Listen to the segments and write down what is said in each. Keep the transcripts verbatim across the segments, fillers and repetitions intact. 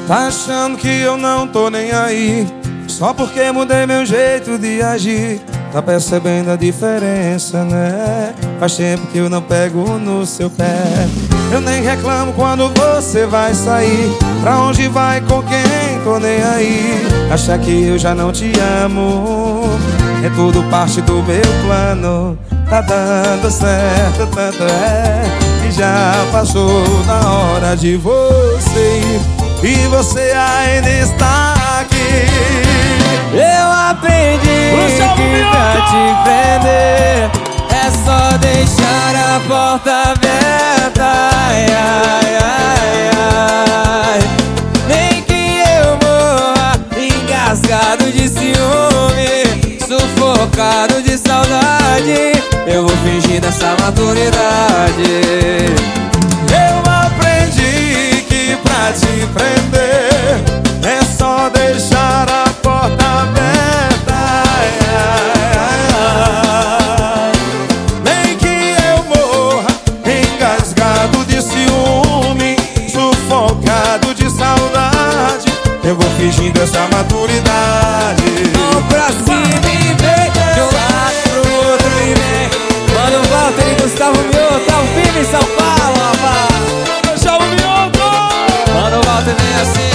Tá achando que eu não tô nem aí, só porque mudei meu jeito de agir. Tá percebendo a diferença, né? Faz tempo que eu não pego no seu pé. Eu nem reclamo quando você vai sair. Pra onde vai, com quem, tô nem aí. Acha que eu já não te amo, é tudo parte do meu plano. Tá dando certo, tanto é que já passou da hora de você ir, e você ainda está aqui. Eu aprendi que pra te prender é só deixar a porta aberta. Ai, ai, ai, ai. Nem que eu morra engasgado de ciúme, sufocado de saudade, eu vou fingir dessa maturidade. Eu aprendi que pra te prender é só deixar a porta aberta. Ai, ai, ai. Nem que eu morra engasgado de ciúme, sufocado de saudade, eu vou fingindo essa maturidade. Mão pra cima e vem, de um lado pro outro e vem. Mano, Walter e Gustavo Mioto, tá um firme em São Paulo, rapaz. Gustavo Mioto! Mano, Walter vem assim.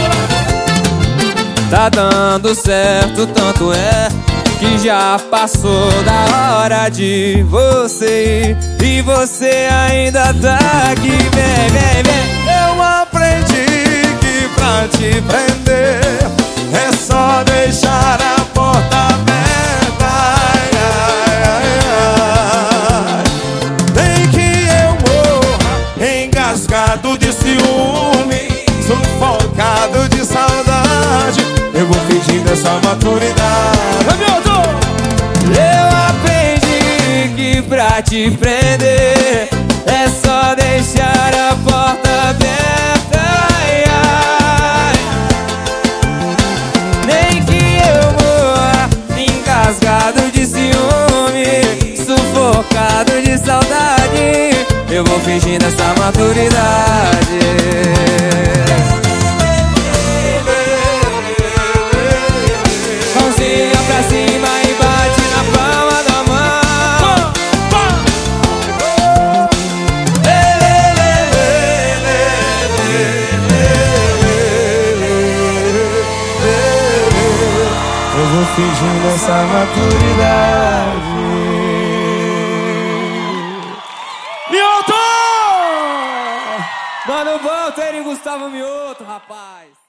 Tá dando certo, tanto é que já passou da hora de você ir, e você ainda tá aqui. Vem, vem, vem. Eu aprendi que pra te prender é só deixar a porta aberta. Ai, ai, ai. Nem que eu morra engasgado de ciúme, sufocado de saudade, eu vou fingindo essa maturidade. Eu aprendi que pra te prender é só deixar a porta aberta. Ai, ai. Nem que eu morra engasgado de ciúme, sufocado de saudade, eu vou fingindo essa maturidade. Mãozinha pra cima e bate na palma da mão. Eu vou fingindo essa maturidade. Mioto! Mano, Walter e Gustavo Mioto, rapaz.